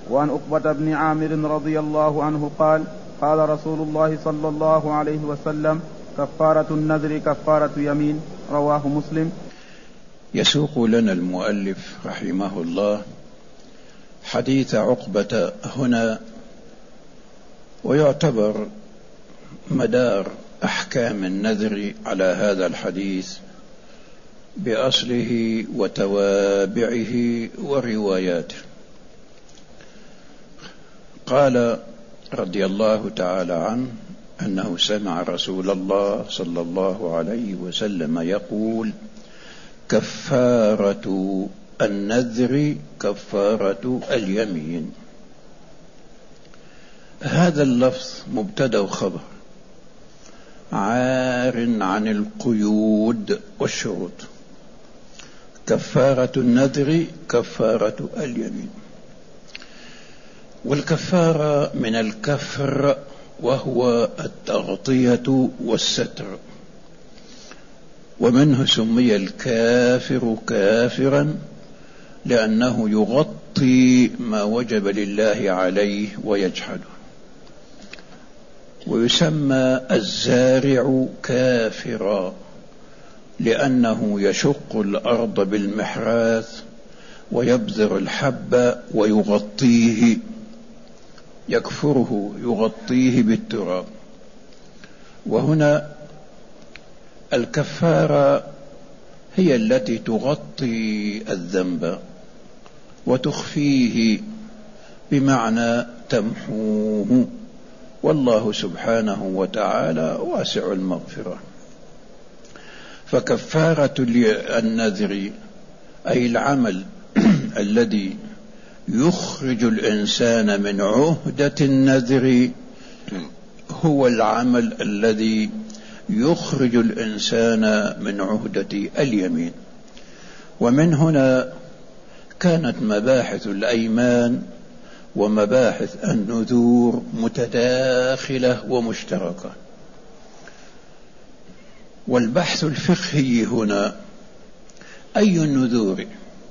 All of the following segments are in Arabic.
وعن عقبة بن عامر رضي الله عنه قال قال رسول الله صلى الله عليه وسلم كفارة النذر كفارة يمين. رواه مسلم. يسوق لنا المؤلف رحمه الله حديث عقبة هنا، ويعتبر مدار أحكام النذر على هذا الحديث بأصله وتوابعه ورواياته. قال رضي الله تعالى عنه أنه سمع رسول الله صلى الله عليه وسلم يقول: كفارة النذر كفارة اليمين. هذا اللفظ مبتدأ وخبر عار عن القيود والشروط. كفارة النذر كفارة اليمين. والكفارة من الكفر، وهو التغطية والستر، ومنه سمي الكافر كافرا لأنه يغطي ما وجب لله عليه ويجحده. ويسمى الزارع كافرا لأنه يشق الأرض بالمحراث ويبذر الحب ويغطيه، يكفره يغطيه بالتراب. وهنا الكفارة هي التي تغطي الذنب وتخفيه، بمعنى تمحوه، والله سبحانه وتعالى واسع المغفرة. فكفارة النذر أي العمل الذي يخرج الإنسان من عهدة النذر، هو العمل الذي يخرج الإنسان من عهدة اليمين. ومن هنا كانت مباحث الأيمان ومباحث النذور متداخلة ومشتركة. والبحث الفقهي هنا أي النذور؟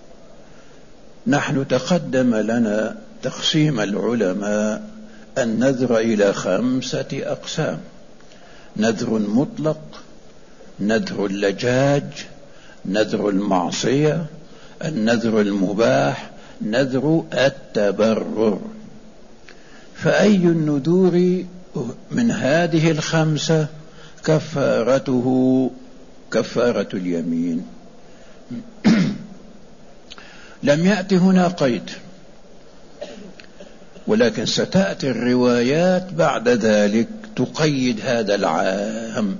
نحن تقدم لنا تقسيم العلماء النذر إلى 5 أقسام: نذر مطلق، نذر اللجاج، نذر المعصية، النذر المباح، نذر التبرر. فأي النذور من هذه 5 كفارته كفارة اليمين؟ لم يأتي هنا قيد، ولكن ستأتي الروايات بعد ذلك تقيد هذا العام.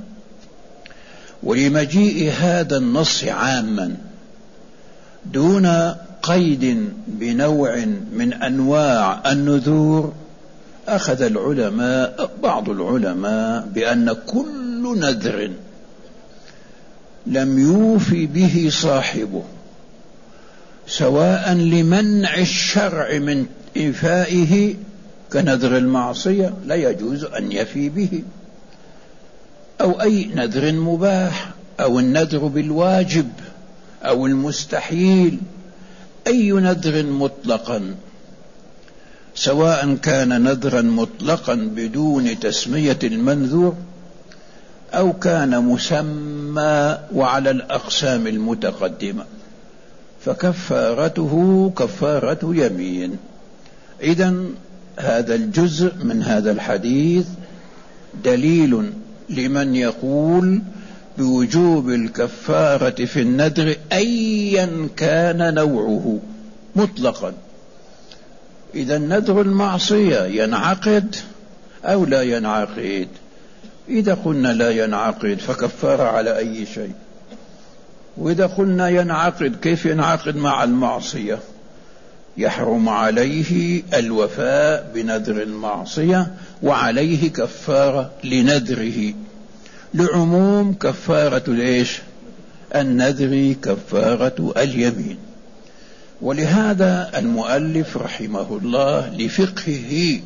ولمجيء هذا النص عاما دون قيد بنوع من أنواع النذور، أخذ العلماء بعض العلماء بأن كل نذر لم يوفي به صاحبه، سواء لمنع الشرع من إيفائه كنذر المعصية لا يجوز أن يفي به، أو أي نذر مباح، أو النذر بالواجب أو المستحيل، أي نذر مطلقا، سواء كان نذرا مطلقا بدون تسمية المنذور أو كان مسمى وعلى الأقسام المتقدمة، فكفارته كفارة يمين. إذن هذا الجزء من هذا الحديث دليل لمن يقول بوجوب الكفارة في النذر أيا كان نوعه مطلقا. إذا نذر المعصية ينعقد أو لا ينعقد؟ إذا قلنا لا ينعقد فكفارة على أي شيء، وإذا قلنا ينعقد كيف ينعقد مع المعصية؟ يحرم عليه الوفاء بنذر المعصية وعليه كفارة لنذره، لعموم كفارة الإيش؟ النذر كفارة اليمين. ولهذا المؤلف رحمه الله لفقهه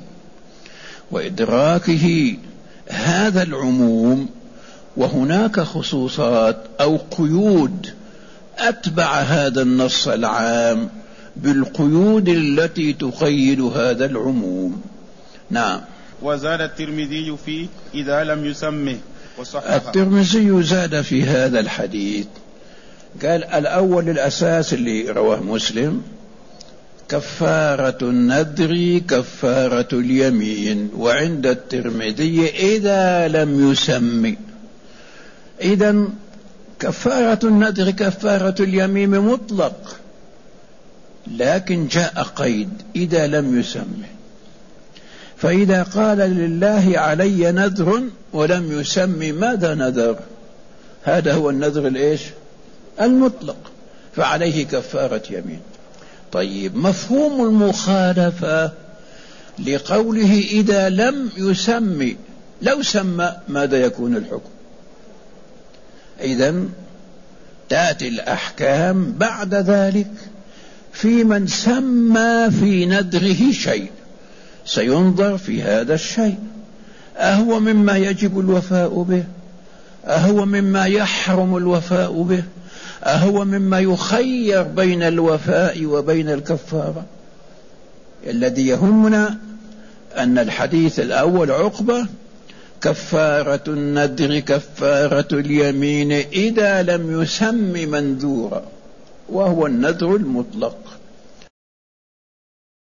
وإدراكه هذا العموم، وهناك خصوصات أو قيود أتبع هذا النص العام بالقيود التي تقيد هذا العموم. نعم. وزاد الترمذي فيه إذا لم يسمه وصححه. الترمذي زاد في هذا الحديث، قال الأول الأساس اللي رواه مسلم كفارة النذر كفارة اليمين، وعند الترمذي إذا لم يسمي. إذن كفارة النذر كفارة اليمين مطلق، لكن جاء قيد إذا لم يسمي. فإذا قال لله علي نذر ولم يسمي ماذا نذر، هذا هو النذر الإيش المطلق، فعليه كفارة يمين. طيب، مفهوم المخالفة لقوله إذا لم يسمي، لو سمى ماذا يكون الحكم؟ إذن تأتي الأحكام بعد ذلك في من سمى في نذره شيء، سينظر في هذا الشيء أهو مما يجب الوفاء به، أهو مما يحرم الوفاء به، أهو مما يخير بين الوفاء وبين الكفارة. الذي يهمنا أن الحديث الأول عقبة كفارة النذر كفارة اليمين إذا لم يسم منذورا، وهو النذر المطلق.